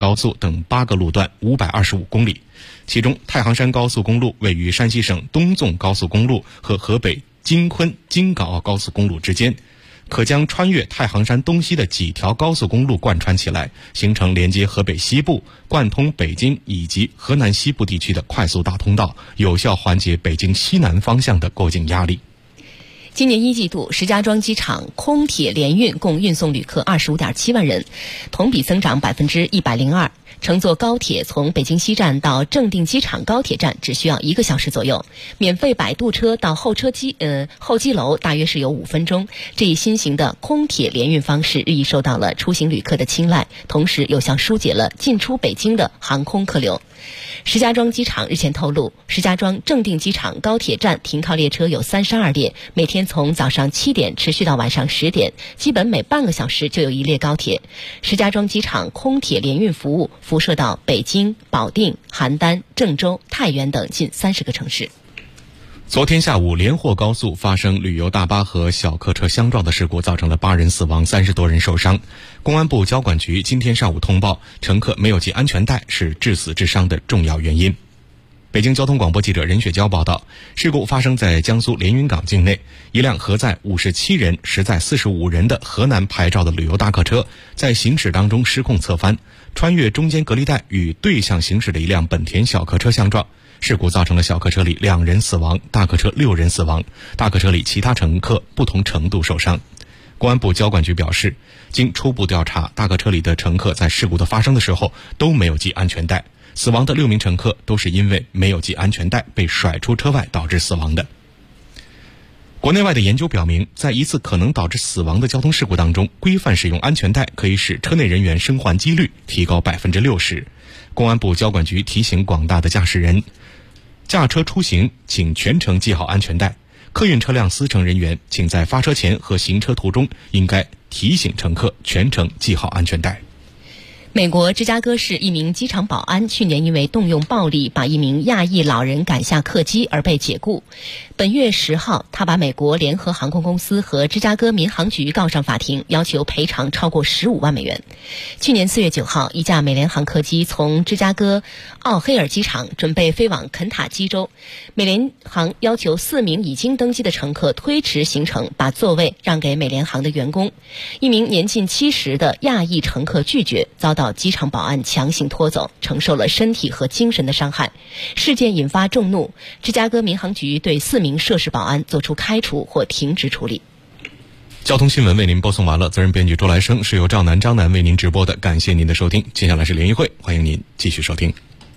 高速等8个路段525公里，其中太行山高速公路位于山西省东纵高速公路和河北京昆京港澳高速公路之间，可将穿越太行山东西的几条高速公路贯穿起来，形成连接河北西部、贯通北京以及河南西部地区的快速大通道，有效缓解北京西南方向的过境压力。 今年一季度，石家庄机场空铁联运共运送旅客25.7万人，同比增长102%。乘坐高铁从北京西站到正定机场高铁站只需要1个小时左右，免费摆渡车到候机楼大约是有5分钟。这一新型的空铁联运方式日益受到了出行旅客的青睐，同时有效疏解了进出北京的航空客流。石家庄机场日前透露，石家庄正定机场高铁站停靠列车有32列，每天从早上7点持续到晚上10点，基本每半个小时就有1列高铁。石家庄机场空铁联运服务辐射到北京、保定、邯郸、郑州、太原等近30个城市。 昨天下午，连霍高速发生旅游大巴和小客车相撞的事故，造成了8人死亡，30多人受伤。公安部交管局今天上午通报，乘客没有系安全带是致死致伤的重要原因。北京交通广播记者任雪娇报道，事故发生在江苏连云港境内，一辆核载57人、实载45人的河南牌照的旅游大客车在行驶当中失控侧翻，穿越中间隔离带与对向行驶的一辆本田小客车相撞。事故造成了小客车里2人死亡，大客车6人死亡，大客车里其他乘客不同程度受伤。公安部交管局表示，经初步调查，大客车里的乘客在事故的发生的时候都没有系安全带，死亡的6名乘客都是因为没有系安全带被甩出车外导致死亡的。国内外的研究表明，在一次可能导致死亡的交通事故当中，规范使用安全带可以使车内人员生还几率提高60%。公安部交管局提醒广大的驾驶人，驾车出行请全程系好安全带，客运车辆司乘人员请在发车前和行车途中应该提醒乘客全程系好安全带。 美国芝加哥市一名机场保安去年因为动用暴力把一名亚裔老人赶下客机而被解雇。本月10号，他把美国联合航空公司和芝加哥民航局告上法庭，要求赔偿超过15万美元。去年4月9号，一架美联航客机从芝加哥奥黑尔机场准备飞往肯塔基州，美联航要求4名已经登机的乘客推迟行程，把座位让给美联航的员工。一名年近70的亚裔乘客拒绝，遭到机场保安强行拖走，承受了身体和精神的伤害。事件引发众怒，芝加哥民航局对4名涉事保安作出开除或停职处理。 交通新闻为您播送完了，责任编辑周来生，是由张楠为您直播的，感谢您的收听。接下来是联谊会，欢迎您继续收听。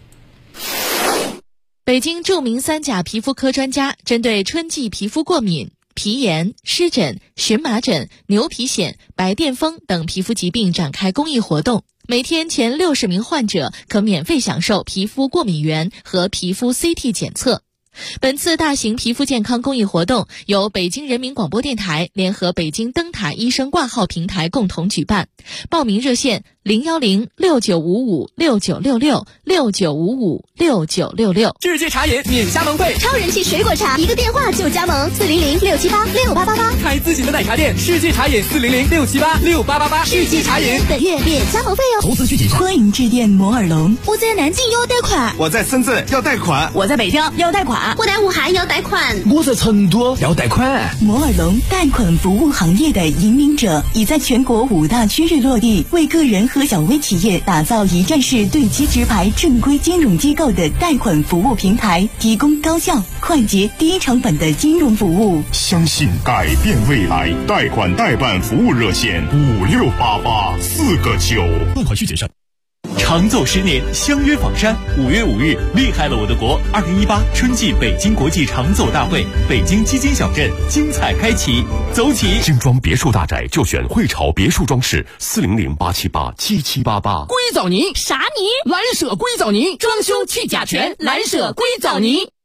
北京著名3甲皮肤科专家针对春季皮肤过敏、皮炎、湿疹、荨麻疹、牛皮癣、白癜风等皮肤疾病展开公益活动，每天前60名患者可免费享受皮肤过敏原和皮肤 CT 检测。本次大型皮肤健康公益活动由北京人民广播电台联合北京灯塔医生挂号平台共同举办，报名热线0106955696669556966。 世界茶饮免加盟费， 超人气水果茶一个电话就加盟，400-678-6888。 开自己的奶茶店，世界茶饮400-678-6888。世界茶饮本月免加盟费哦。 投资需谨慎。欢迎致电摩尔龙。 我在南京要贷款， 我在深圳要贷款， 我在北京要贷款， 我在武汉要贷款， 我在成都要贷款。 摩尔龙贷款服务行业的引领者，已在全国5大区域落地，为个人和小微企业打造一站式对接直排正规金融机构的贷款服务平台，提供高效、快捷、低成本的金融服务。 相信改变未来，贷款代办服务热线5688-4个9。 贷款需谨慎。 长奏10年，相约坊山。5月5日，厉害了我的国2018春季北京国际长奏大会，北京基金小镇精彩开启，走起！ 精装别墅大宅就选汇潮别墅装饰，400-878-7788。 硅藻泥啥泥？ 蓝舍硅藻泥，装修去甲醛，蓝舍硅藻泥。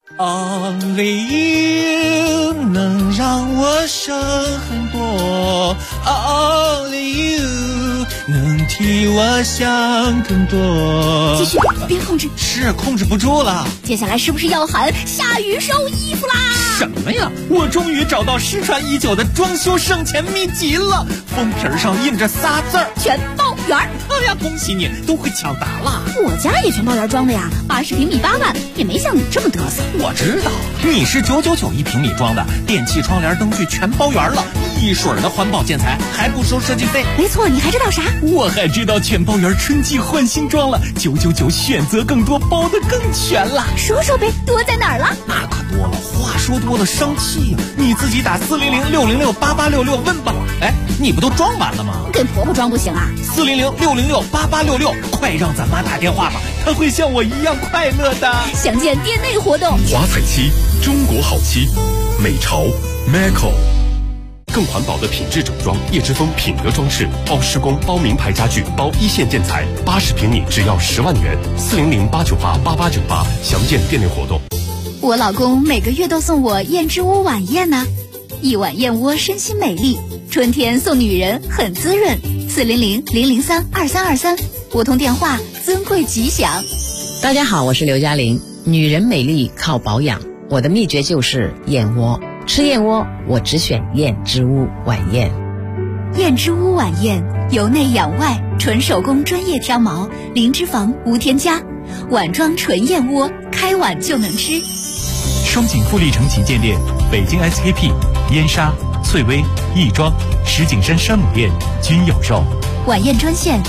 Only you 能让我省很多 ，Only you 能替我想更多。 继续，别控制。 是控制不住了。 接下来是不是要喊下雨收衣服啦？ 什么呀？我终于找到失传已久的装修省钱秘籍了，封皮上印着仨字儿： 全包圆。 哎呀，恭喜你，都会抢答了。 我家也全包圆装的呀，80平米8万，也没像你这么嘚瑟。 我知道，你是999一平米装的，电器、窗帘、灯具全包圆了，一水儿的环保建材，还不收设计费。 没错，你还知道啥？ 我还知道全包圆春季换新装了，999选择更多，包得更全了。 说说呗，多在哪儿了？ 那可多了，话说多了伤气呀。你自己打400-606-8866问吧。哎，你不都装完了吗？ 给婆婆装不行啊 ？400-606-8866，快让咱妈打电话吧，她会像我一样快乐的。 详见店内活动。 华彩漆，中国好漆，美潮 Maco。更环保的品质整装，叶之峰品德装饰，包施工、包名牌家具、包一线建材，80平米只要10万元。400-898-8898，详见店内活动。 我老公每个月都送我燕之屋晚宴呢，一碗燕窝身心美丽，春天送女人很滋润。400-003-2323，拨通电话，尊贵吉祥。 大家好，我是刘嘉玲。女人美丽靠保养，我的秘诀就是燕窝。吃燕窝，我只选燕之屋晚宴。 燕之屋晚宴，由内养外，纯手工专业挑毛，零脂肪无添加，碗装纯燕窝，开碗就能吃。 双井富力城旗舰店、北京 SKP、燕莎、翠微、亦庄、石景山山姆店均有售。 晚宴专线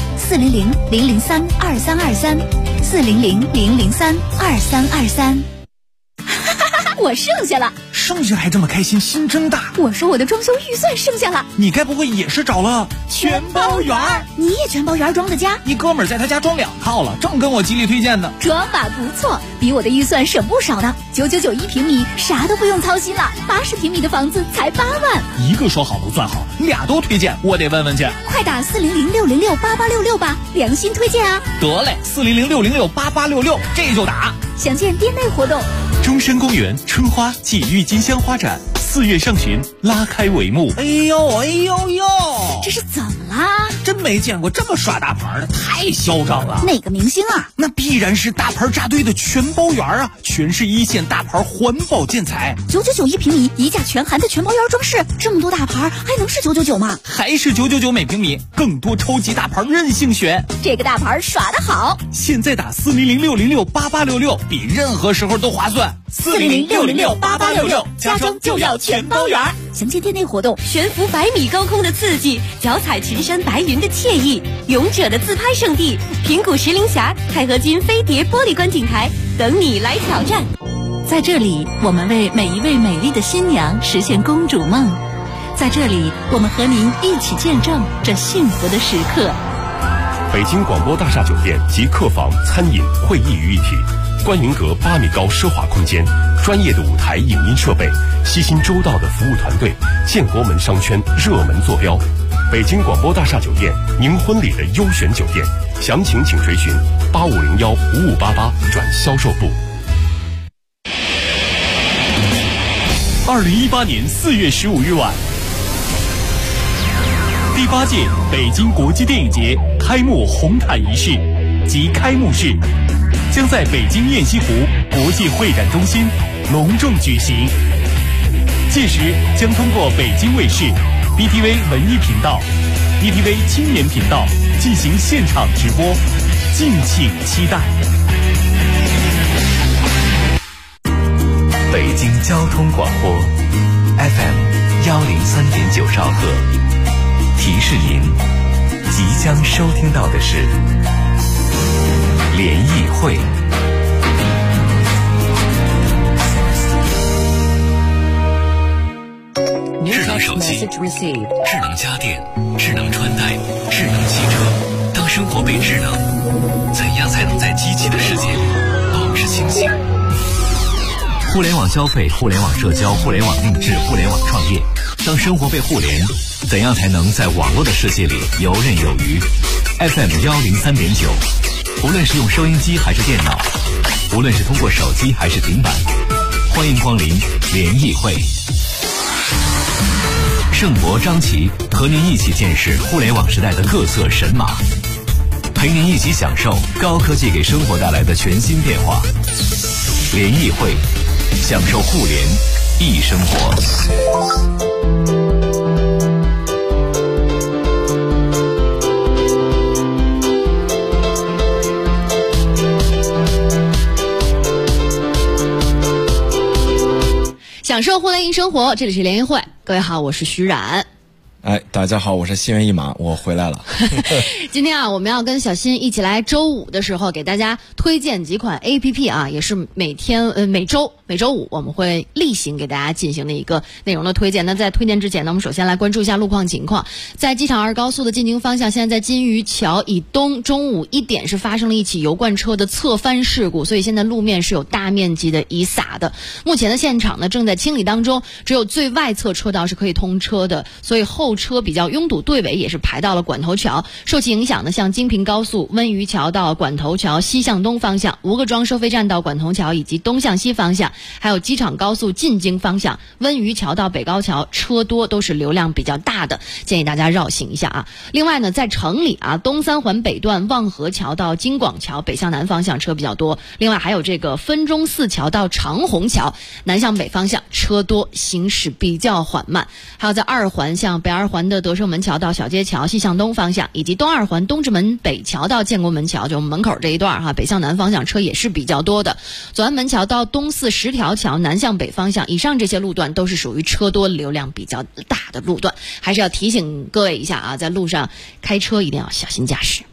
400-003-2323，400-003-2323。我剩下了， 剩下还这么开心，心真大。 我说我的装修预算剩下了， 你该不会也是找了全包圆？ 你也全包圆装的家？ 你哥们儿在他家装2套了，正跟我极力推荐呢。 装法不错，比我的预算省不少呢。999一平米，啥都不用操心了。80平米的房子才8万。 一个说好不算好，俩都推荐，我得问问去。 快打400-606-8866吧，良心推荐啊！ 得嘞，400-606-8866，这就打。 详见店内活动。 中山公园春花暨郁金香花展4月上旬拉开帷幕。 哎呦， 这是怎么啦？ 真没见过这么耍大牌的，太嚣张了。 哪个明星啊？ 那必然是大牌扎堆的全包圆啊，全是一线大牌环保建材。 999一平米，一价全含的全包圆装饰，这么多大牌还能是999吗？ 还是999每平米，更多超级大牌任性选。 这个大牌耍得好， 现在打400-606-8866，比任何时候都划算。400-606-8866，家装就要全包圆。 详见店内活动。 悬浮100米高空的刺激，脚踩群山白云的惬意，勇者的自拍圣地平谷石林峡钛合金飞碟玻璃观景台，等你来挑战。 在这里，我们为每一位美丽的新娘实现公主梦。在这里，我们和您一起见证这幸福的时刻。 北京广播大厦酒店集客房、餐饮、会议于一体，观云阁8米高奢华空间，专业的舞台影音设备，悉心周到的服务团队，建国门商圈热门坐标。北京广播大厦酒店，您婚礼的优选酒店，详情请垂询8501-5588转销售部。 2018年4月15日晚，第8届北京国际电影节开幕红毯仪式及开幕式将在北京雁西湖国际会展中心隆重举行。届时将通过北京卫视、BTV 文艺频道、BTV 青年频道进行现场直播，敬请期待。 北京交通广播 FM 103.9兆赫，提示您即将收听到的是联谊会。 智能手机、智能家电、智能穿戴、智能汽车。当生活被智能，怎样才能在机器的世界里保持清醒？ 互联网消费、互联网社交、互联网定制、互联网创业。当生活被互联，怎样才能在网络的世界里游刃有余？ FM 103.9，无论是用收音机还是电脑，无论是通过手机还是平板， 欢迎光临联谊会。盛博、张琪和您一起见识互联网时代的各色神马，陪您一起享受高科技给生活带来的全新变化。联谊会，享受互联易生活。 享受互联易生活，这里是联谊会。各位好，我是徐冉。 大家好，我是心猿意马，我回来了。 今天我们要跟小新一起来周五的时候给大家推荐几款 APP 也是每周五我们会例行给大家进行的一个内容的推荐。那在推荐之前呢，我们首先来关注一下路况情况。在机场2高速的进京方向，现在在金鱼桥以东，中午1点是发生了一起油罐车的侧翻事故，所以现在路面是有大面积的遗撒的。目前的现场呢正在清理当中，只有最外侧车道是可以通车的，所以后车比较拥堵，队尾也是排到了管头桥。受其影响呢，像京平高速温榆桥到管头桥西向东方向，吴各庄收费站到管头桥以及东向西方向，还有机场高速进京方向温榆桥到北高桥车多，都是流量比较大的，建议大家绕行一下另外呢，在城里东三环北段望河桥到京广桥北向南方向车比较多。另外还有这个分钟寺桥到长虹桥南向北方向车多，行驶比较缓慢。还有在2环像北2环的德胜门桥到小街桥西向东方向，以及东2环东直门北桥到建国门桥，就门口这一段北向南方向车也是比较多的。左安门桥到东四10条桥南向北方向，以上这些路段都是属于车多流量比较大的路段，还是要提醒各位一下在路上开车一定要小心驾驶。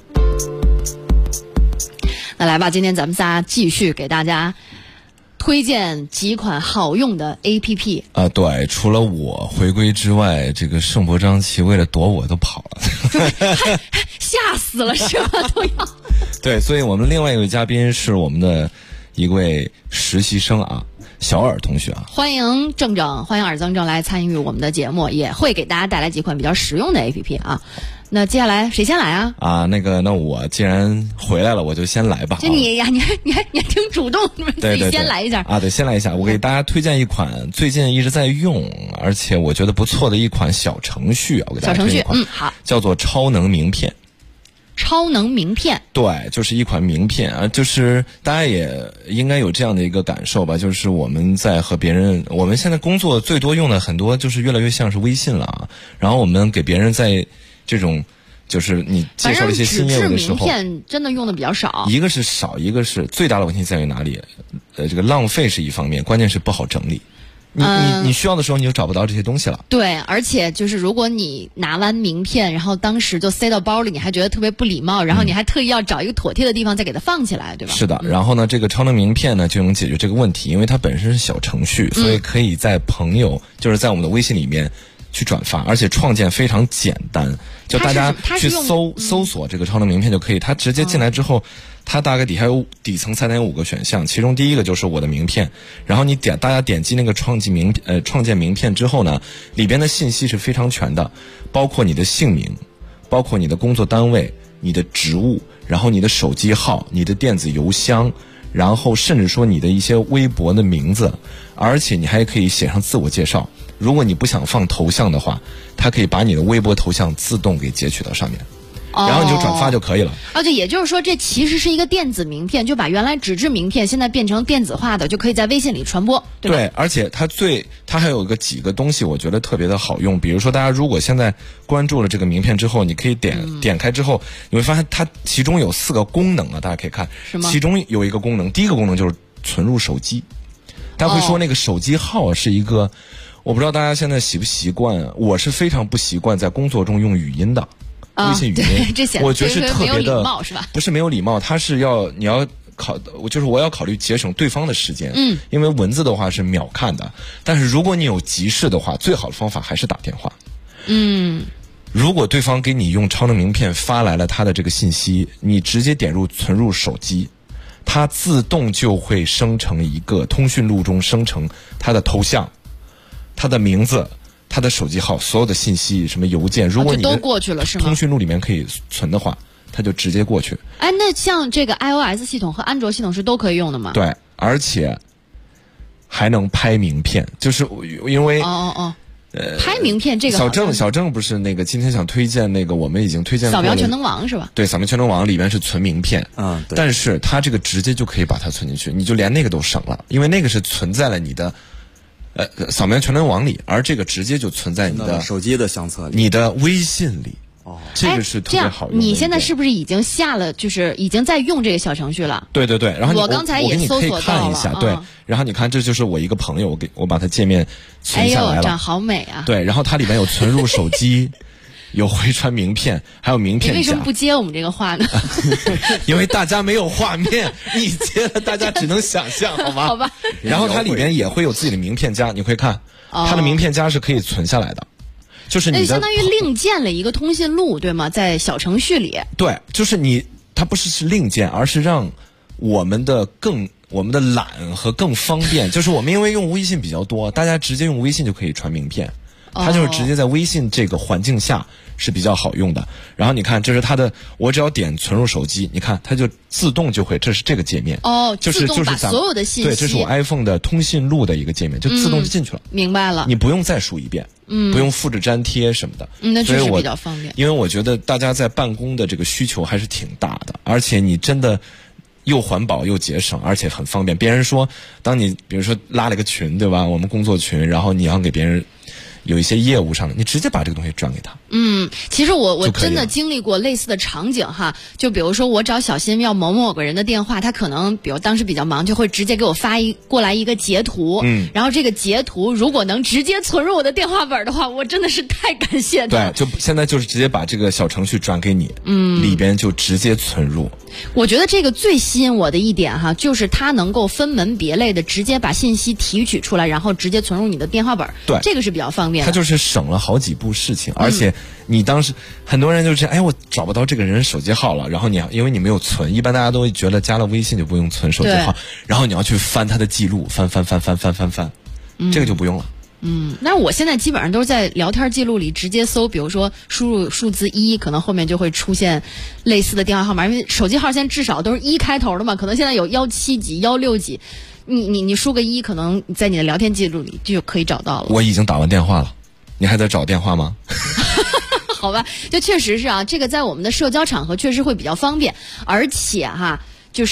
那来吧，今天咱们仨继续给大家推荐几款好用的 APP 对，除了我回归之外，这个盛博张琪为了躲我都跑了， 吓死了是吧？都要对，所以我们另外一位嘉宾是我们的一位实习生小尔同学欢迎郑郑，欢迎尔增正来参与我们的节目，也会给大家带来几款比较实用的 APP 那接下来谁先来那我既然回来了，我就先来吧。 就你呀，你还挺主动，自己先来一下对，先来一下。我给大家推荐一款最近一直在用，而且我觉得不错的一款小程序我给大家推荐一款好， 叫做超能名片。 超能名片， 对，就是一款名片就是大家也应该有这样的一个感受吧，就是我们在和别人，我们现在工作最多用的很多就是越来越像是微信了然后我们给别人在这种就是你介绍一些新业务的时候， 名片真的用的比较少。 一个是少，一个是最大的问题在于哪里？这个浪费是一方面，关键是不好整理。你需要的时候你就找不到这些东西了。 对，而且就是如果你拿完名片，然后当时就塞到包里，你还觉得特别不礼貌，然后你还特意要找一个妥帖的地方再给它放起来，对吧？ 是的。然后呢，这个超能名片呢就能解决这个问题，因为它本身是小程序，所以可以在朋友就是在我们的微信里面去转发，而且创建非常简单，就大家去搜索这个超能名片就可以。它直接进来之后，它大概底层菜单有5个选项，其中第一个就是我的名片，然后大家点击那个创建名片之后呢，里边的信息是非常全的，包括你的姓名，包括你的工作单位，你的职务，然后你的手机号，你的电子邮箱，然后甚至说你的一些微博的名字，而且你还可以写上自我介绍。如果你不想放头像的话，它可以把你的微博头像自动给截取到上面，然后你就转发就可以了。 对，也就是说这其实是一个电子名片，就把原来纸质名片现在变成电子化的，就可以在微信里传播，对吧？ 对，而且它还有几个东西我觉得特别的好用。比如说大家如果现在关注了这个名片之后，你可以点开之后，你会发现它其中有4个功能大家可以看。 是吗？ 其中有一个功能，第一个功能就是存入手机。大家会说那个手机号是一个我不知道大家现在习不习惯，我是非常不习惯在工作中用语音的微信语音，我觉得是特别的，不是没有礼貌，它是你要就是我要考虑节省对方的时间，因为文字的话是秒看的，但是如果你有急事的话，最好的方法还是打电话。如果对方给你用超能名片发来了他的这个信息，你直接点入存入手机，它自动就会生成一个通讯录中生成他的头像、他的名字、他的手机号，所有的信息，什么邮件，如果你都过去了是吗？ 通讯录里面可以存的话，它就直接过去。 那像这个 iOS 系统和安卓系统是都可以用的吗？ 对，而且还能拍名片，就是因为拍名片这个小郑不是那个今天想推荐那个我们已经推荐过扫描全能王是吧？ 对，扫描全能王里面是存名片， 对， 但是它这个直接就可以把它存进去，你就连那个都省了，因为那个是存在了你的扫描全能王里，而这个直接就存在你的手机的相册里， 你的微信里。这个是特别好用的。 你现在是不是已经下了，就是已经在用这个小程序了？ 对对对，然后我刚才也搜索到了， 看一下，对，然后你看这就是我一个朋友，我把他界面存下来了， 长好美啊！ 对，然后它里面有存入手机，有回传名片，还有名片夹。 你为什么不接我们这个话呢？ 因为大家没有画面，你接了大家只能想象，好吗？ 好吧。 然后它里面也会有自己的名片夹，你会看，它的名片夹是可以存下来的。就是你相当于另建了一个通讯录，对吗？在小程序里。 对，就是它不是另建，而是让我们的懒和更方便。就是我们因为用微信比较多，大家直接用微信就可以传名片，它就是直接在微信这个环境下是比较好用的。然后你看，这是它的，我只要点存入手机，你看它就自动就会，这是这个界面。 自动把所有的信息。 对，这是我 iPhone 的通讯录的一个界面，就自动就进去了。 明白了。 你不用再输一遍。不用复制粘贴什么的， 那确实比较方便。 因为我觉得大家在办公的这个需求还是挺大的，而且你真的又环保又节省，而且很方便。别人说，当你比如说拉了个群，对吧？我们工作群，然后你要给别人有一些业务上的，你直接把这个东西转给他。 其实我真的经历过类似的场景哈，就比如说我找小新要某个人的电话，他可能比如当时比较忙，就会直接给我发过来一个截图，然后这个截图如果能直接存入我的电话本的话，我真的是太感谢他了。 对，就现在就是直接把这个小程序转给你，里边就直接存入。 我觉得这个最吸引我的一点哈，就是它能够分门别类的直接把信息提取出来，然后直接存入你的电话本。 对， 这个是比较方便的。 它就是省了好几步事情，而且你当时很多人就是我找不到这个人手机号了，然后因为你没有存，一般大家都会觉得加了微信就不用存手机号，然后你要去翻他的记录，翻，这个就不用了。 那我现在基本上都是在聊天记录里直接搜，比如说输入数字1，可能后面就会出现类似的电话号码，因为手机号现在至少都是1开头的嘛，可能现在有17几、16几，你输个1，可能在你的聊天记录里就可以找到了。 我已经打完电话了，你还在找电话吗？ 好吧，就确实是啊，这个在我们的社交场合确实会比较方便，而且哈，就是。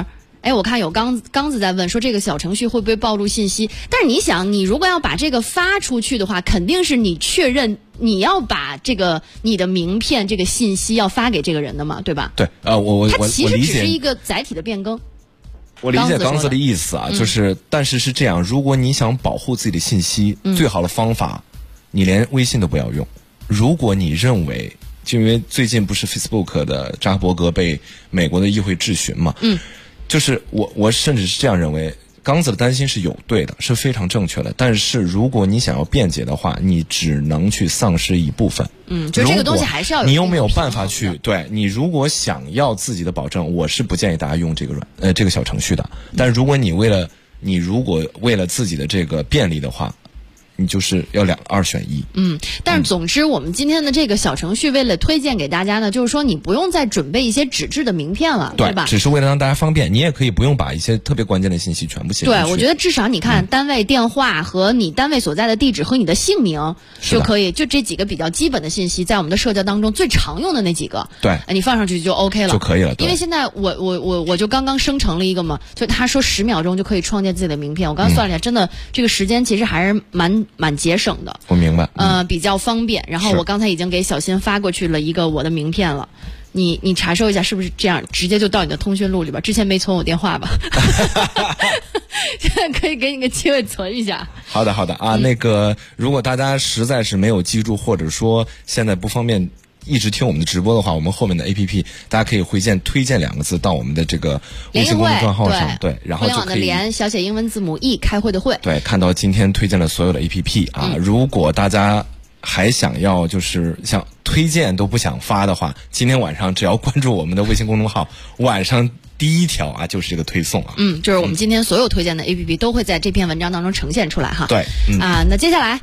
我看有刚子在问说这个小程序会不会暴露信息？但是你想，你如果要把这个发出去的话，肯定是你确认你要把这个你的名片这个信息要发给这个人的嘛，对吧？ 对，它其实只是一个载体的变更。 我理解刚子的意思啊，就是但是是这样，如果你想保护自己的信息，最好的方法，你连微信都不要用。如果你认为，就因为最近不是 Facebook 的扎克伯格被美国的议会质询嘛，就是我甚至是这样认为，刚子的担心是有对的，是非常正确的。但是如果你想要辩解的话，你只能去丧失一部分。 就这个东西还是要有你又没有办法去对你如果想要自己的保证，我是不建议大家用这个小程序的。但是如果你如果为了自己的这个便利的话，你就是要二选一。 但是总之我们今天的这个小程序为了推荐给大家呢，就是说你不用再准备一些纸质的名片了，对吧？ 只是为了让大家方便，你也可以不用把一些特别关键的信息全部写进去。 对，我觉得至少你看单位电话和你单位所在的地址和你的姓名就可以，就这几个比较基本的信息，在我们的社交当中最常用的那几个， 对， 你放上去就 OK 了， 就可以了。 因为现在我就刚刚生成了一个嘛，就他说10秒钟就可以创建自己的名片，我刚算了一下，真的这个时间其实还是蛮节省的。 我明白。 比较方便。然后我刚才已经给小新发过去了一个我的名片了，你查收一下是不是这样，直接就到你的通讯录里边。之前没存我电话吧？现在可以给你个机会存一下。 好的啊，那个如果大家实在是没有记住，或者说现在不方便一直听我们的直播的话，我们后面的 APP 大家可以回荐推荐2个字到我们的这个微信公众账号上，对，然后就可以互联网的联小写英文字母 E 开会的会， 对，看到今天推荐了所有的 APP 啊。如果大家还想要就是像推荐都不想发的话，今天晚上只要关注我们的微信公众号，晚上第一条啊就是这个推送啊。 就是我们今天所有推荐的 APP 都会在这篇文章当中呈现出来哈。 对， 那接下来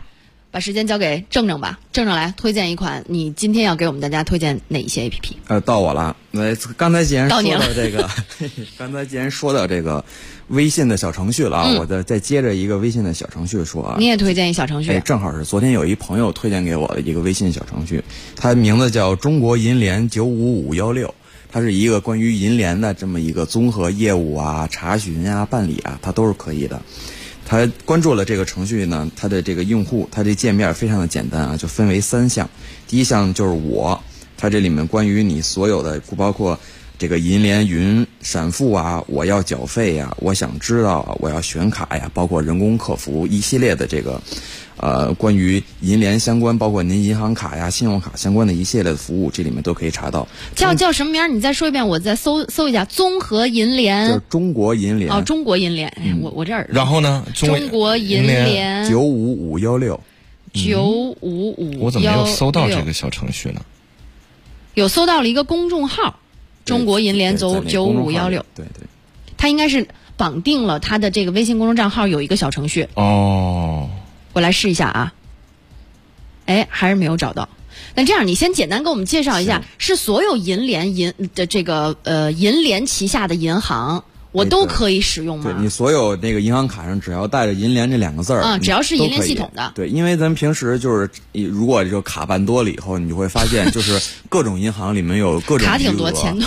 把时间交给郑郑吧。郑郑来推荐一款，你今天要给我们大家推荐哪一些 APP？ 到我了。刚才既然说到这个，刚才既然说到这个微信的小程序了啊，我再接着一个微信的小程序说啊。 你也推荐一小程序？ 正好是昨天有一朋友推荐给我的一个微信小程序，它名字叫中国银联95516。它是一个关于银联的这么一个综合业务啊、查询啊、办理啊，它都是可以的。他关注了这个程序呢，它的这个用户，它这界面非常的简单啊，就分为3项。第一项就是它这里面关于你所有的，包括这个银联云闪付啊，我要缴费呀，我想知道啊，我要选卡呀，包括人工客服一系列的这个关于银联相关，包括您银行卡呀、信用卡相关的一系列的服务，这里面都可以查到。 叫什么名？你再说一遍，我再搜一下。综合银联， 就是中国银联。 哦，中国银联。我这儿。 然后呢？ 中国银联 95516。 95516。 我怎么没有搜到这个小程序呢？ 有搜到了一个公众号，中国银联95516。 对。 它应该是绑定了它的这个微信公众账号有一个小程序。 哦。 我来试一下啊。还是没有找到。那这样，你先简单给我们介绍一下，是所有银联的这个银联旗下的银行，我都可以使用吗？ 对，你所有那个银行卡上只要带着银联这2个字儿， 只要是银联系统的。 对，因为咱们平时就是如果这个卡办多了以后，你就会发现就是各种银行里面有各种卡挺多，钱多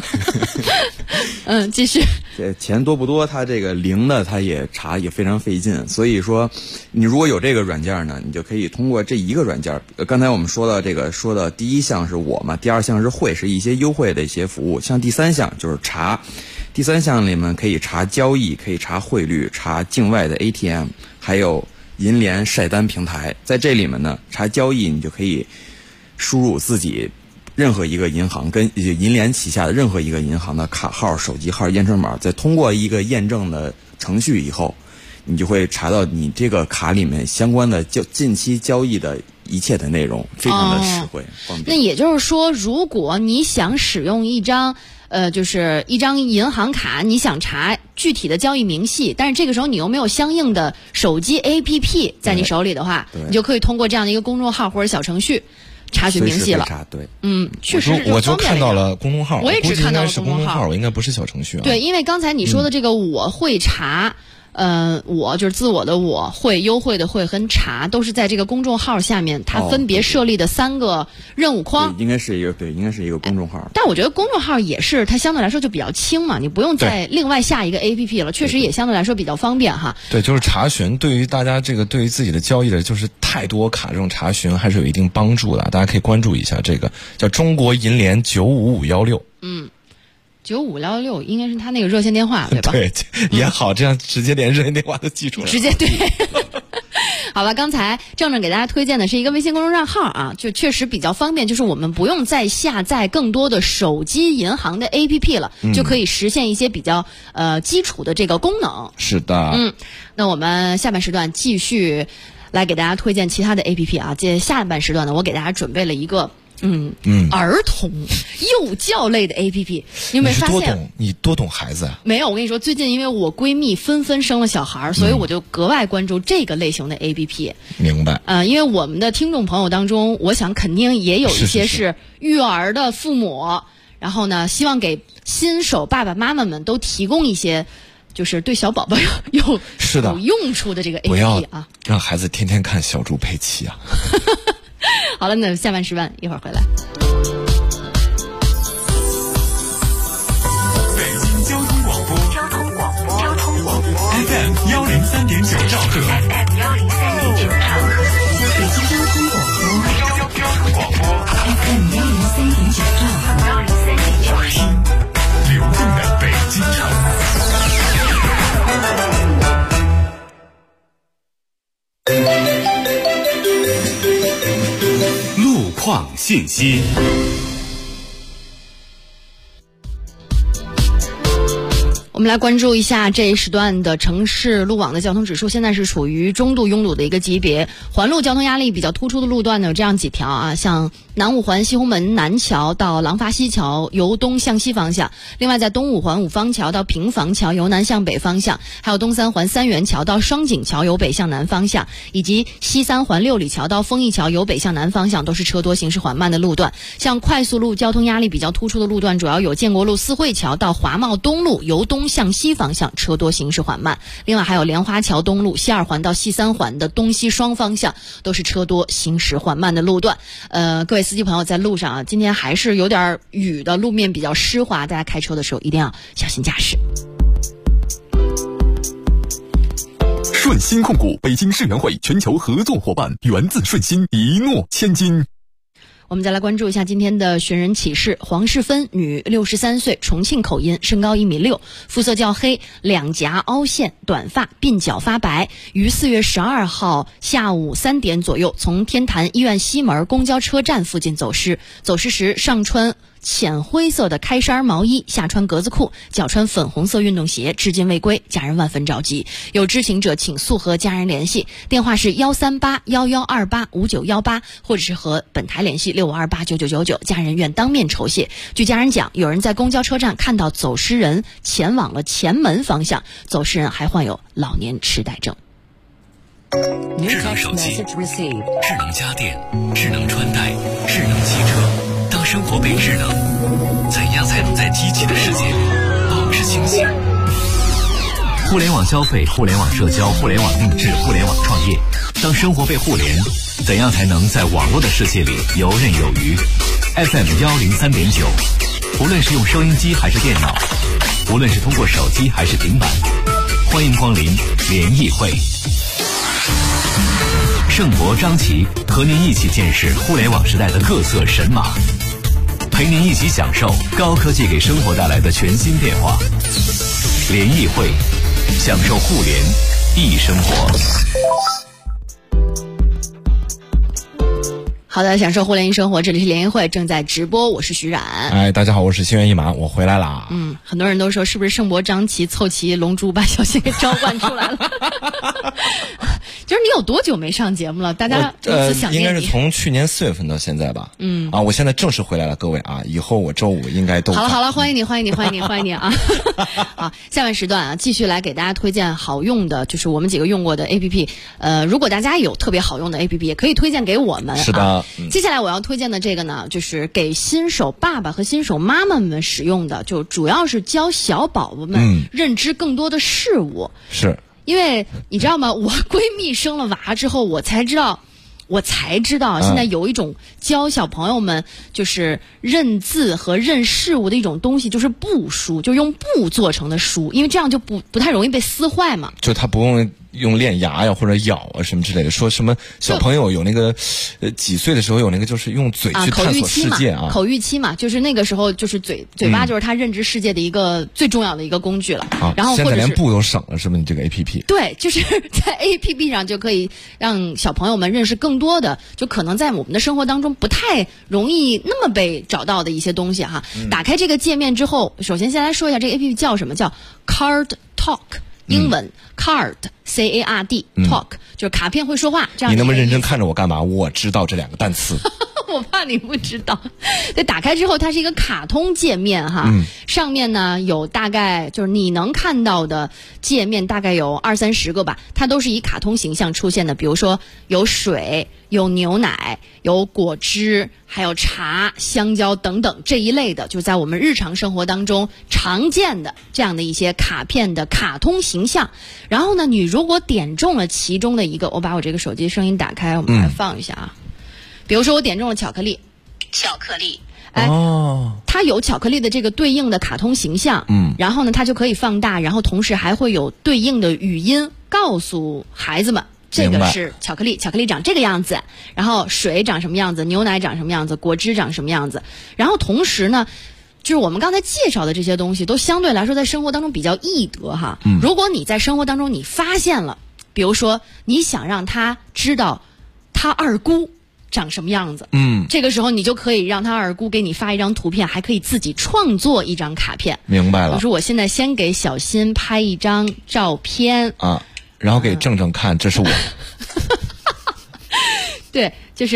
吗？继续。 钱多不多，它这个零的它也查也非常费劲，所以说你如果有这个软件呢，你就可以通过这一个软件。刚才我们说的第一项是第二项是汇，是一些优惠的一些服务，像第3项就是查。第3项里面可以查交易，可以查汇率，查境外的 ATM， 还有银联晒单平台。在这里面呢，查交易你就可以输入自己任何一个银行跟银联旗下的任何一个银行的卡号、手机号、验证码，再通过一个验证的程序以后，你就会查到你这个卡里面相关的近期交易的一切的内容，非常的实惠方便。 那也就是说，如果你想使用一张就是一张银行卡，你想查具体的交易明细，但是这个时候你又没有相应的手机 APP 在你手里的话，你就可以通过这样的一个公众号或者小程序查询明细了。 对， 确实我就看到了公众号， 我也只看到了公众号，我应该不是小程序啊。 对，因为刚才你说的这个我会查。我就是自我的我会优惠的会和查都是在这个公众号下面，它分别设立的3个任务框。 应该是一个公众号。 但我觉得公众号也是它相对来说就比较轻嘛，你不用再另外下一个 APP 了，确实也相对来说比较方便哈。 对，就是查询对于大家对于自己的交易的就是太多卡这种查询还是有一定帮助的，大家可以关注一下这个叫中国银联95516。 9516应该是他那个热线电话，对吧？ 对，也好，这样直接连热线电话都记出来了。 直接对。好吧，刚才郑郑给大家推荐的是一个微信公众账号啊，就确实比较方便，就是我们不用再下载更多的手机银行的 APP 了，就可以实现一些比较基础的这个功能。 是的。 那我们下半时段继续来给大家推荐其他的 APP 啊。接下半时段呢，我给大家准备了一个儿童幼教类的 APP， 你有没有发现？ 你多懂孩子啊？ 没有，我跟你说，最近因为我闺蜜纷纷生了小孩，所以我就格外关注这个类型的 APP。 明白。 因为我们的听众朋友当中，我想肯定也有一些是育儿的父母，然后呢，希望给新手爸爸妈妈们都提供一些。就是对小宝宝有用处的这个 APP 啊， 不要让孩子天天看小猪佩奇啊。 好了，那下半时段一会儿回来。 北京交通广播FM 103.9兆赫， FM 103.9兆赫，北京交通广播FM 103.9兆赫， 听流动的北京城。 路况信息。 我们来关注一下这一时段的城市路网的交通指数，现在是处于中度拥堵的一个级别。环路交通压力比较突出的路段呢，有这样几条啊，像南五环西红门南桥到廊坊西桥由东向西方向，另外在东五环五方桥到平房桥由南向北方向，还有东三环三元桥到双井桥由北向南方向，以及西三环六里桥到丰益桥由北向南方向都是车多行驶缓慢的路段。像快速路交通压力比较突出的路段主要有建国路四惠桥到华贸东路由东向西方向车多行驶缓慢，另外还有莲花桥东路西二环到西三环的东西双方向都是车多行驶缓慢的路段。各位司机朋友在路上啊，今天还是有点雨的，路面比较湿滑，大家开车的时候一定要小心驾驶。 顺心控股北京世园会全球合作伙伴，源自顺心，一诺千金。 我们再来关注一下今天的寻人启事。黄世芬，女，63岁，重庆口音，身高1.6米，肤色较黑，两颊凹陷，短发，鬓角发白。于4月12号下午3点左右从天坛医院西门公交车站附近走失。走失时上穿浅灰色的开衫毛衣，下穿格子裤，脚穿粉红色运动鞋，至今未归，家人万分着急。有知情者请速和家人联系，电话是13811285918，或者是和本台联系65289999，家人愿当面酬谢。据家人讲，有人在公交车站看到走失人前往了前门方向，走失人还患有老年痴呆症。 智能手机、智能家电、智能穿戴、智能汽车。当生活被智能，怎样才能在机器的世界里保持清醒？互联网消费、互联网社交、互联网定制、互联网创业。当生活被互联，怎样才能在网络的世界里游刃有余 ？FM 103.9，无论是用收音机还是电脑，无论是通过手机还是平板，欢迎光临联谊会。盛博、张琪和您一起见识互联网时代的各色神马，陪您一起享受高科技给生活带来的全新变化。联谊会，享受互联易生活。 好的，享受互联易生活，这里是联谊会正在直播，我是徐冉。 哎，大家好，我是心猿意马，我回来啦。 很多人都说是不是盛博、张琪凑齐龙珠把小新给召唤出来了？就是你有多久没上节目了？大家如此想念你。 应该是从去年4月份到现在吧。我现在正式回来了，各位啊，以后我周五应该都好了，欢迎你啊！好，下半时段啊，继续来给大家推荐好用的，就是我们几个用过的 APP。如果大家有特别好用的 APP， 也可以推荐给我们。 是的。 接下来我要推荐的这个呢，就是给新手爸爸和新手妈妈们使用的，就主要是教小宝宝们认知更多的事物。 是。 因为你知道吗？我闺蜜生了娃之后，我才知道现在有一种教小朋友们就是认字和认事物的一种东西，就是布书，就用布做成的书，因为这样就不太容易被撕坏嘛。 就它不用练牙呀或者咬啊什么之类的，说什么小朋友有那个几岁的时候有那个就是用嘴去探索世界啊， 口欲期嘛，就是那个时候就是嘴巴就是他认知世界的一个最重要的一个工具了。然后现在连布都省了，是不是？你这个 APP 对，就是在 APP 上就可以让小朋友们认识更多的，就可能在我们的生活当中不太容易那么被找到的一些东西哈。打开这个界面之后，首先先来说一下这个 APP 叫什么，叫 Card Talk。英文 card C-A-R-D talk 就是卡片会说话。这样你那么认真看着我干嘛？我知道这2个单词。 我怕你不知道。对，打开之后它是一个卡通界面哈，上面呢有大概就是你能看到的界面大概有20-30个吧，它都是以卡通形象出现的，比如说有水、有牛奶、有果汁，还有茶、香蕉等等这一类的，就在我们日常生活当中常见的这样的一些卡片的卡通形象。然后呢，你如果点中了其中的一个，我把我这个手机声音打开，我们来放一下啊。比如说我点中了巧克力，它有巧克力的这个对应的卡通形象，然后呢它就可以放大，然后同时还会有对应的语音告诉孩子们这个是巧克力，巧克力长这个样子，然后水长什么样子，牛奶长什么样子，果汁长什么样子。然后同时呢，就是我们刚才介绍的这些东西都相对来说在生活当中比较易得哈。如果你在生活当中你发现了，比如说你想让他知道他二姑长什么样子，这个时候你就可以让他二姑给你发一张图片，还可以自己创作一张卡片。 明白了。 我说我现在先给小新拍一张照片啊，然后给正正看，这是我。 对，就是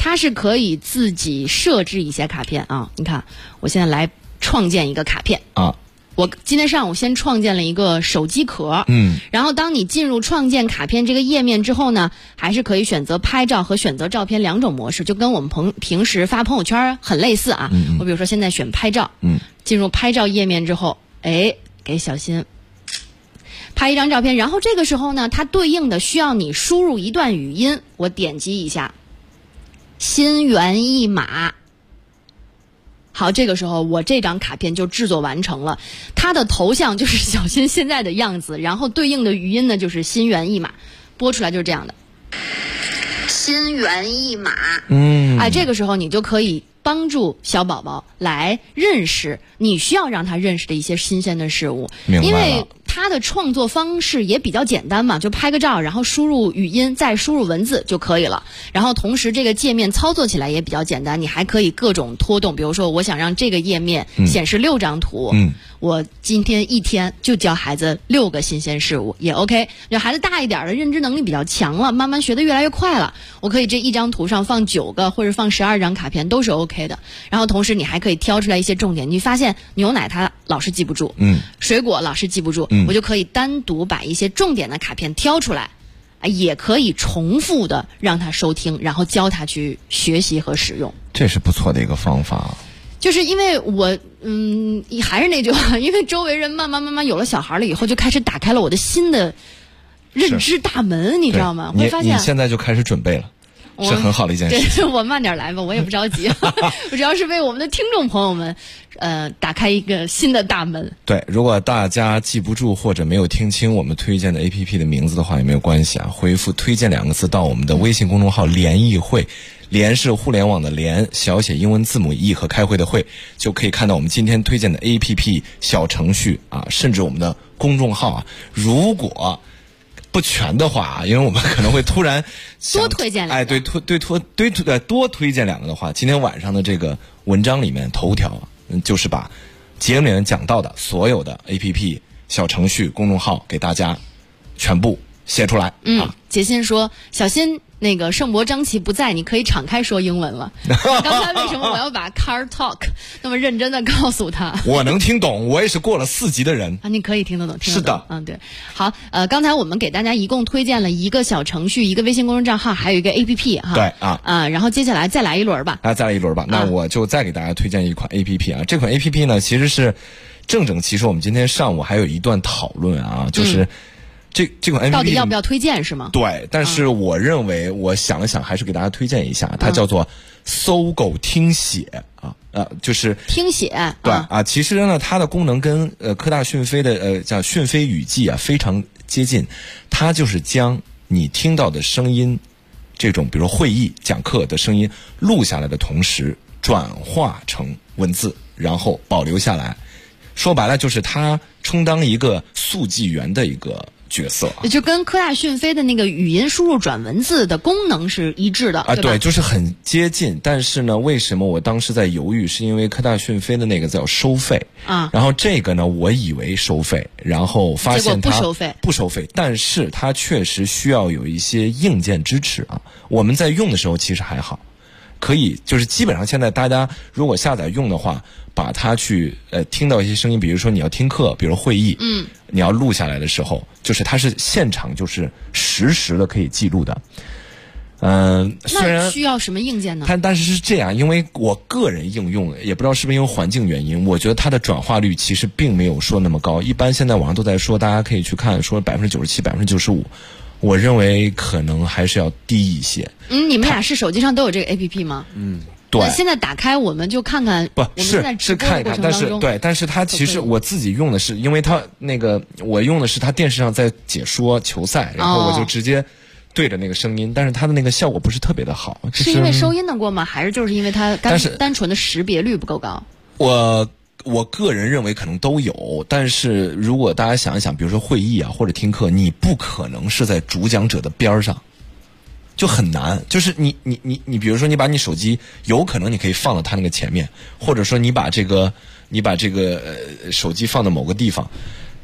它是可以自己设置一些卡片啊。你看，我现在来创建一个卡片啊。 我今天上午先创建了一个手机壳，然后当你进入创建卡片这个页面之后呢，还是可以选择拍照和选择照片两种模式，就跟我们平时发朋友圈很类似啊。我比如说现在选拍照，进入拍照页面之后，给小新拍一张照片，然后这个时候呢，它对应的需要你输入一段语音，我点击一下，心猿意马。好，这个时候我这张卡片就制作完成了，它的头像就是小新现在的样子，然后对应的语音呢就是心猿意马，播出来就是这样的，心猿意马。这个时候你就可以帮助小宝宝来认识你需要让他认识的一些新鲜的事物，因为他的创作方式也比较简单嘛，就拍个照，然后输入语音，再输入文字就可以了。然后同时这个界面操作起来也比较简单，你还可以各种拖动，比如说我想让这个页面显示6张图，我今天一天就教孩子6个新鲜事物也 OK。就孩子大一点的认知能力比较强了，慢慢学得越来越快了，我可以这一张图上放9个或者放12张卡片都是 OK 的。然后同时你还可以挑出来一些重点，你发现牛奶它老是记不住，水果老是记不住，我就可以单独把一些重点的卡片挑出来，也可以重复的让他收听，然后教他去学习和使用。 这是不错的一个方法。 就是因为我还是那句话，因为周围人慢慢有了小孩了以后，就开始打开了我的新的认知大门，你知道吗？会发现你现在就开始准备了，是很好的一件事情。 对，我慢点来吧，我也不着急。我主要是为我们的听众朋友们打开一个新的大门。 对，如果大家记不住或者没有听清我们推荐的 APP 的名字的话也没有关系啊，回复推荐2个字到我们的微信公众号联谊会，联是互联网的联，小写英文字母 E 和开会的会，就可以看到我们今天推荐的 APP 小程序啊，甚至我们的公众号啊。如果不全的话啊，因为我们可能会突然多推荐2 个，多推荐2个的话，今天晚上的这个文章里面头条就是把节目里面讲到的所有的 APP 小程序公众号给大家全部写出来。 杰心说小新那个盛博张琪不在，你可以敞开说英文了。刚才为什么我要把 car talk 那么认真的告诉他？ 我能听懂，我也是过了4级的人啊，你可以听得懂， 是的， 对。好，刚才我们给大家一共推荐了1个小程序、1个微信公众账号，还有1个 APP 哈。 对啊， 然后接下来再来一轮吧。 再来一轮吧。那我就再给大家推荐一款 APP 啊，这款 APP 呢其实是其实我们今天上午还有一段讨论啊，就是这款 APP 到底要不要推荐是吗？ 对，但是我认为我想了想，还是给大家推荐一下，它叫做搜狗听写就是听写。 对啊，其实呢，它的功能跟科大讯飞的叫讯飞语记啊非常接近，它就是将你听到的声音，这种比如说会议讲课的声音录下来的同时，转化成文字，然后保留下来。说白了就是它充当一个速记员的一个角色， 就跟科大讯飞的那个语音输入转文字的功能是一致的啊。对，就是很接近。但是呢，为什么我当时在犹豫？是因为科大讯飞的那个叫收费啊， 然后这个呢，我以为收费，然后发现它不收费，但是它确实需要有一些硬件支持啊。我们在用的时候其实还好，可以就是基本上现在大家如果下载用的话，把它去听到一些声音，比如说你要听课，比如会议，你要录下来的时候，就是它是现场就是实时的可以记录的。虽然那需要什么硬件呢？ 但是是这样，因为我个人应用，也不知道是不是因为环境原因，我觉得它的转化率其实并没有说那么高。一般现在网上都在说，大家可以去看，说97%、95%，我认为可能还是要低一些。 你们俩是手机上都有这个 APP 吗？ 对， 现在打开我们就看看， 不是看一看，但是它其实我自己用的是，因为它那个我用的是它电视上在解说球赛，然后我就直接对着那个声音，但是它的那个效果不是特别的好。 是因为收音的过吗？还是就是因为它单纯的识别率不够高？ 我个人认为可能都有，但是如果大家想一想，比如说会议啊或者听课，你不可能是在主讲者的边上。就很难，就是你比如说你把你手机，有可能你可以放到它那个前面，或者说你把这个手机放到某个地方，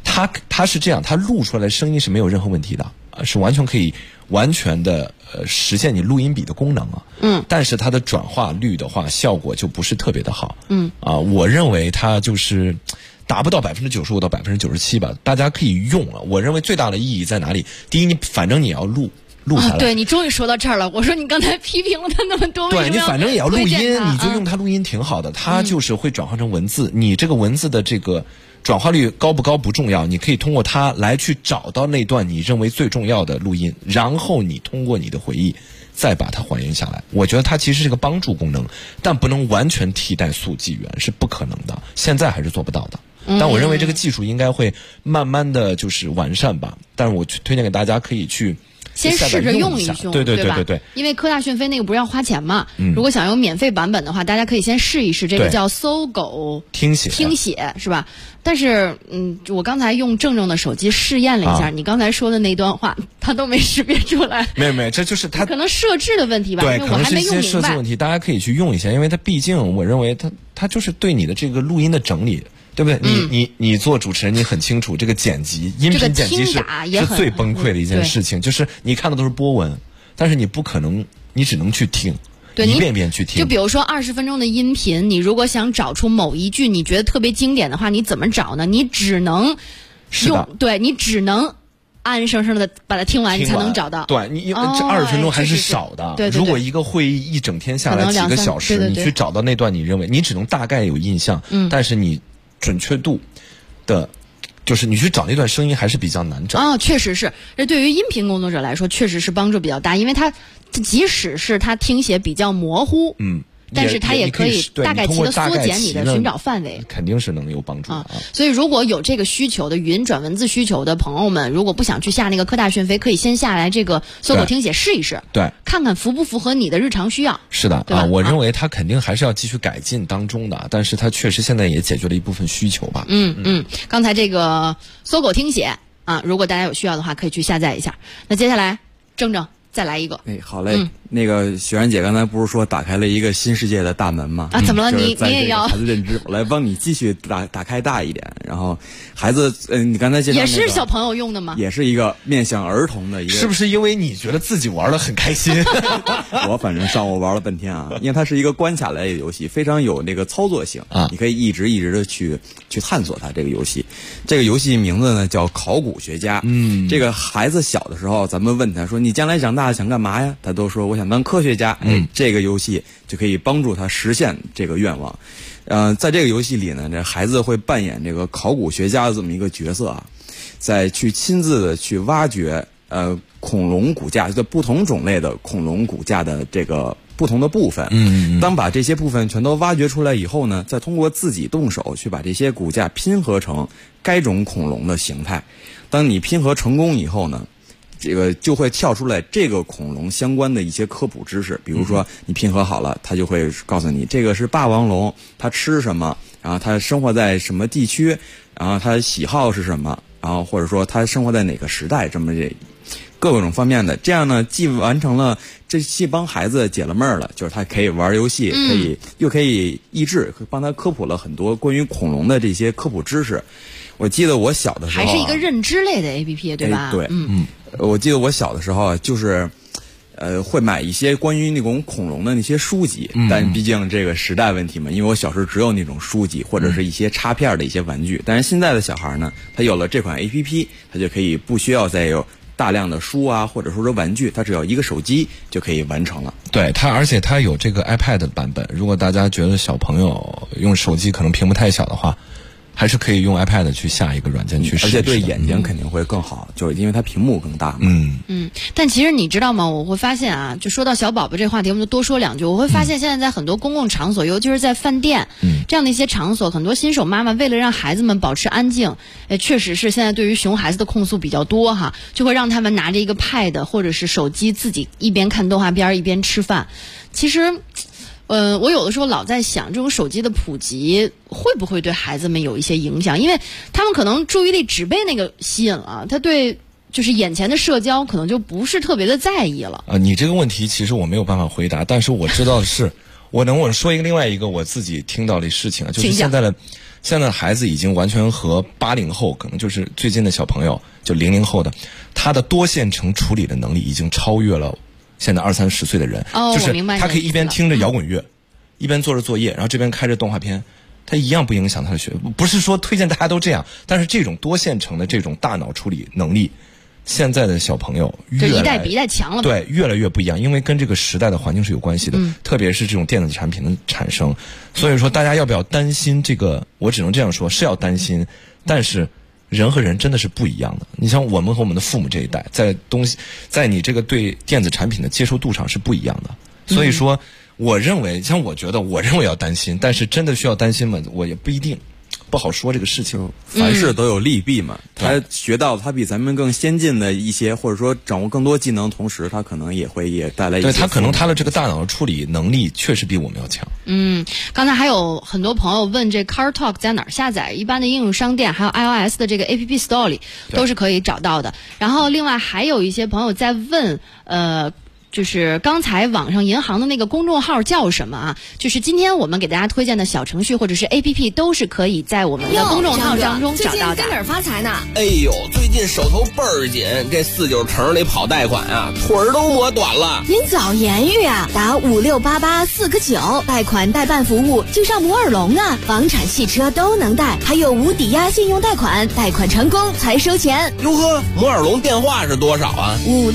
它是这样，它录出来的声音是没有任何问题的，是完全可以完全的实现你录音笔的功能啊。但是它的转化率的话，效果就不是特别的好。我认为它就是达不到95%到97%吧，大家可以用了。我认为最大的意义在哪里？第一，反正你要录下来。 对，你终于说到这儿了。我说你刚才批评了他那么多， 对，你反正也要录音，你就用它录音挺好的。它就是会转化成文字，你这个文字的这个转化率高不高不重要，你可以通过它来去找到那段你认为最重要的录音，然后你通过你的回忆再把它还原下来。我觉得它其实是个帮助功能，但不能完全替代速记员，是不可能的，现在还是做不到的。但我认为这个技术应该会慢慢的就是完善吧。但是我推荐给大家可以去先试着用一用， 对， 因为科大讯飞那个不是要花钱嘛？如果想用免费版本的话，大家可以先试一试这个叫搜狗听写是吧？但是我刚才用正的手机试验了一下，你刚才说的那段话，它都没识别出来。 没有，这就是它可能设置的问题吧？ 对， 因为我还没用明白。 可能是一些设置问题，大家可以去用一下，因为它毕竟我认为它就是对你的这个录音的整理。对不对？你做主持人，你很清楚这个剪辑，音频剪辑是最崩溃的一件事情。就是你看的都是波纹，但是你不可能，你只能去听，一遍遍去听。 就比如说20分钟的音频，你如果想找出某一句你觉得特别经典的话，你怎么找呢？你只能你只能安安生生的把它听完，你才能找到。 对，你这20分钟还是少的。 对， 如果一个会议一整天下来几个小时，你去找到那段，你认为你只能大概有印象，但是你准确度的，就是你去找那段声音还是比较难找。 确实是。这对于音频工作者来说，确实是帮助比较大，因为它即使是它听写比较模糊，但是它也可以大概齐的缩减你的寻找范围， 肯定是能有帮助所以如果有这个需求的语音转文字需求的朋友们，如果不想去下那个科大讯飞，可以先下来这个搜狗听写试一试， 对， 看看符不符合你的日常需要。 是的我认为它肯定还是要继续改进当中的，但是它确实现在也解决了一部分需求吧。 刚才这个搜狗听写如果大家有需要的话，可以去下载一下。那接下来郑再来一个。 好嘞。那个雪然姐刚才不是说打开了一个新世界的大门吗？ 怎么了？你也要孩子认知，我来帮你继续打开大一点。然后孩子，你刚才介绍也是小朋友用的吗？ 也是一个面向儿童的一个。 是不是因为你觉得自己玩得很开心？ 我反正上午玩了半天因为它是一个关卡类的游戏，非常有那个操作性你可以一直的去探索它这个游戏。这个游戏名字呢叫考古学家。这个孩子小的时候，咱们问他说：“你将来长大想干嘛呀？”他都说：“我想当科学家。”这个游戏就可以帮助他实现这个愿望。在这个游戏里呢，这孩子会扮演这个考古学家的这么一个角色再去亲自的去挖掘恐龙骨架，就不同种类的恐龙骨架的这个不同的部分。当把这些部分全都挖掘出来以后呢，再通过自己动手去把这些骨架拼合成该种恐龙的形态。当你拼合成功以后呢，这个就会跳出来这个恐龙相关的一些科普知识，比如说你拼合好了，它就会告诉你这个是霸王龙，它吃什么，然后它生活在什么地区，然后它喜好是什么，然后或者说它生活在哪个时代，这么各种方面的。这样呢，既完成了这帮孩子解了闷儿了，就是他可以玩游戏，又可以益智，帮他科普了很多关于恐龙的这些科普知识。我记得我小的时候还是一个认知类的 APP 对吧？ 对，我记得我小的时候就是会买一些关于那种恐龙的那些书籍，但毕竟这个时代问题嘛，因为我小时候只有那种书籍或者是一些插片的一些玩具。但是现在的小孩呢，他有了这款 APP， 他就可以不需要再有大量的书或者说是玩具，他只要一个手机就可以完成了。 对，而且它有这个 iPad 的版本，如果大家觉得小朋友用手机可能屏幕太小的话，还是可以用 iPad 去下一个软件去试， 而且对眼睛肯定会更好，就是因为它屏幕更大嘛。 但其实你知道吗？我会发现就说到小宝宝这个话题，我们就多说两句。我会发现现在在很多公共场所，尤其是在饭店这样的一些场所，很多新手妈妈为了让孩子们保持安静，确实是现在对于熊孩子的控诉比较多就会让他们拿着一个 pad 或者是手机，自己一边看动画片一边吃饭。其实我有的时候老在想，这种手机的普及会不会对孩子们有一些影响？因为他们可能注意力只被那个吸引了，他对就是眼前的社交可能就不是特别的在意了。 你这个问题其实我没有办法回答，但是我知道的是，我说另外一个我自己听到的事情就是现在的现在的孩子已经完全和80后，可能就是最近的小朋友，就00后的，他的多线程处理的能力已经超越了现在20-30岁的人。就是他可以一边听着摇滚乐，一边做着作业，然后这边开着动画片，他一样不影响他的学。不是说推荐大家都这样，但是这种多线程的这种大脑处理能力，现在的小朋友一代比一代强了。 对，越来越不一样，因为跟这个时代的环境是有关系的，特别是这种电子产品的产生。所以说大家要不要担心这个，我只能这样说，是要担心，但是人和人真的是不一样的。你像我们和我们的父母这一代，在你这个对电子产品的接受度上是不一样的。所以说我认为要担心，但是真的需要担心吗？我也不一定，不好说这个事情。 凡事都有利弊嘛。他学到他比咱们更先进的一些，或者说掌握更多技能，同时他可能也带来一些。 对，他可能他的这个大脑的处理能力确实比我们要强。 刚才还有很多朋友问这 Car Talk 在哪儿下载？一般的应用商店还有 iOS 的这个 App Store 里都是可以找到的。然后另外还有一些朋友在问，就是刚才网上银行的那个公众号叫什么啊？就是今天我们给大家推荐的小程序或者是 APP 都是可以在我们的公众号当中找到的。 最近跟哪儿发财呢？ 哎呦，最近手头倍儿紧，这49城里跑贷款啊，腿儿都磨短了。 您早言语啊，打5688-4个9，贷款代办服务就上摩尔龙啊，房产、汽车都能贷，还有无抵押信用贷款，贷款成功才收钱。 哟呵，摩尔龙电话是多少啊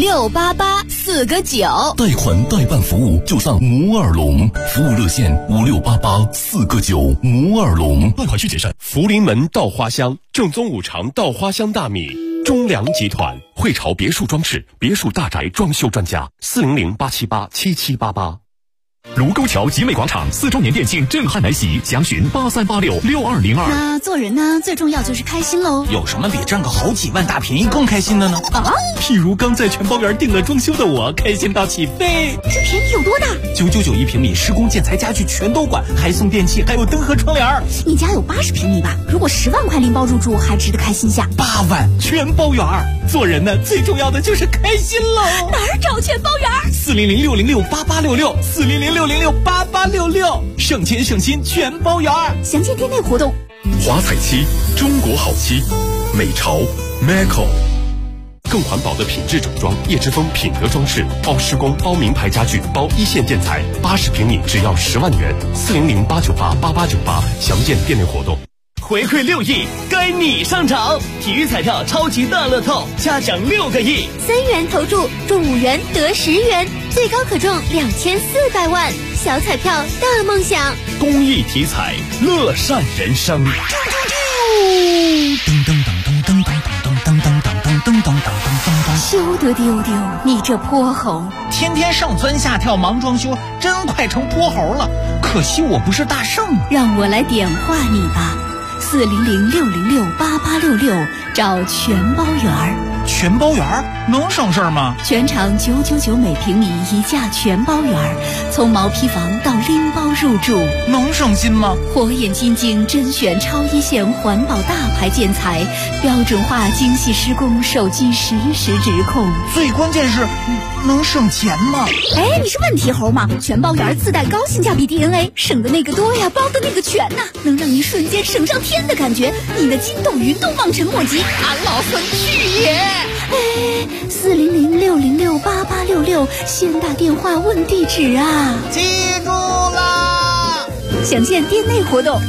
？5688-4个9。 贷款代办服务就上摩尔龙，服务热线5688-4个9，摩尔龙。贷款需谨慎。 福临门稻花香，正宗五常稻花香大米。中粮集团，汇潮别墅装饰、别墅大宅装修专家，400-878-7788。 卢沟桥集美广场4周年店庆震撼来袭，详询83866202。 那做人呢，最重要就是开心喽。 有什么比赚个好几万大便宜更开心的呢？ 譬如刚在全包园订了装修的我，开心到起飞。 这便宜有多大 ？999一平米，施工建材家具全都管，还送电器，还有灯和窗帘。 你家有80平米吧？如果10万块拎包入住，还值得开心下。 8万全包园。 做人呢，最重要的就是开心喽。 哪儿找全包园 ？400-606-8866，400-606-8866，省钱省心全包园。 详见店内活动。 华彩漆，中国好漆，美潮 Maco。 更环保的品质整装，叶之峰品德装饰，包施工、包名牌家具、包一线建材，80平米只要10万元。400-898-8898，详见店内活动。 回馈6亿，该你上场！体育彩票超级大乐透，加奖6个亿 ，3元投注中5元得10元，最高可中2400万。小彩票大梦想， 公益体彩，乐善人生。 噔噔噔噔噔噔噔噔噔噔噔噔噔。 休得丢丢，你这泼猴！ 天天上蹿下跳忙装修，真快成泼猴了。可惜我不是大圣， 让我来点化你吧。400-606-8866，找全包园。 全包园能省事儿吗？ 全场999每平米一价全包园，从毛坯房到拎包入住， 能省心吗？ 火眼金睛甄选超一线环保大牌建材，标准化精细施工，手机实时直控。 最关键是能省钱吗？ 哎，你是问题猴吗？全包园自带高性价比 DNA， 省的那个多呀，包的那个全呐，能让你瞬间省上天的感觉，你的筋斗云都望尘莫及。 俺老孙去也！ 哎，400-606-8866，先打电话问地址啊！ 记住啦！ 详见店内活动。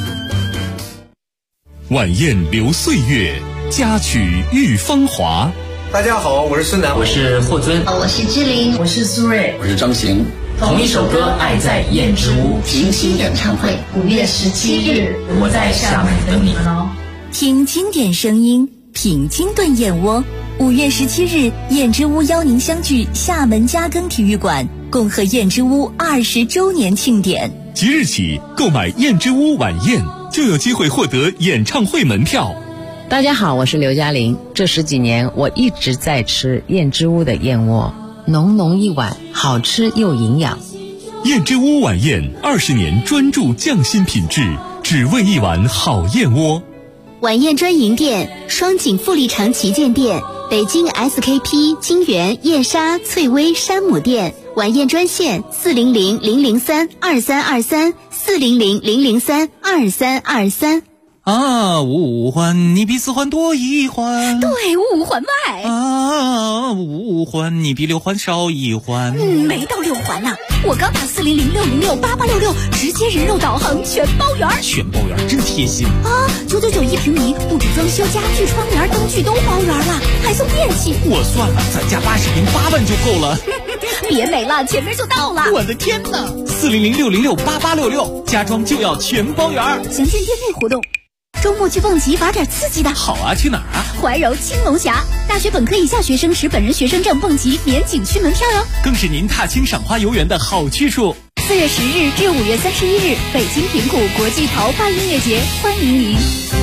晚宴留岁月，佳曲遇芳华。 大家好，我是孙楠， 我是霍尊， 我是志玲， 我是苏芮， 我是张行。 同一首歌《爱在燕之屋》 平行演唱会 5月17日，我在厦门等你们哦。 听经典声音，品经炖燕窝。5月17日，燕之屋邀您相聚厦门嘉庚体育馆，共贺燕之屋20周年庆典。 即日起购买燕之屋晚宴，就有机会获得演唱会门票。 大家好，我是刘嘉玲。这10几年，我一直在吃燕之屋的燕窝，浓浓一碗，好吃又营养。 燕之屋晚宴20年专注匠心品质，只为一碗好燕窝。 晚宴专营店：双井富力城旗舰店、北京 SKP 金源燕莎翠微山姆店。晚宴专线400-003-2323，400-003-2323。 啊，五环你比四环多一环。 对，五环外。 啊，五环你比六环少一环。 没到6环呢。我刚打400-606-8866，直接人肉导航全包圆。 全包圆真贴心啊！999一平米，布置装修、家具、窗帘、灯具都包圆了，还送电器。 我算了，咱家80平8万就够了。 别美了，前面就到了。 我的天哪！400-606-8866，家装就要全包圆。 详见店内活动。周末去蹦极，玩点刺激的。 好啊，去哪儿啊？ 怀柔青龙峡，大学本科以下学生持本人学生证蹦极免景区门票哟。 更是您踏青赏花游园的好去处。 4月10日至5月31日，北京平谷国际陶发音乐节，欢迎您。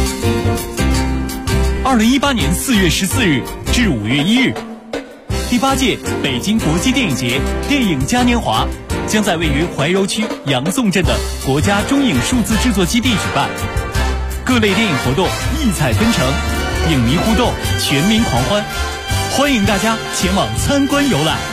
2018年4月14日至5月1日，第8届北京国际电影节电影嘉年华将在位于怀柔区杨宋镇的国家中影数字制作基地举办。各类电影活动异彩纷呈，影迷互动全民狂欢，欢迎大家前往参观游览。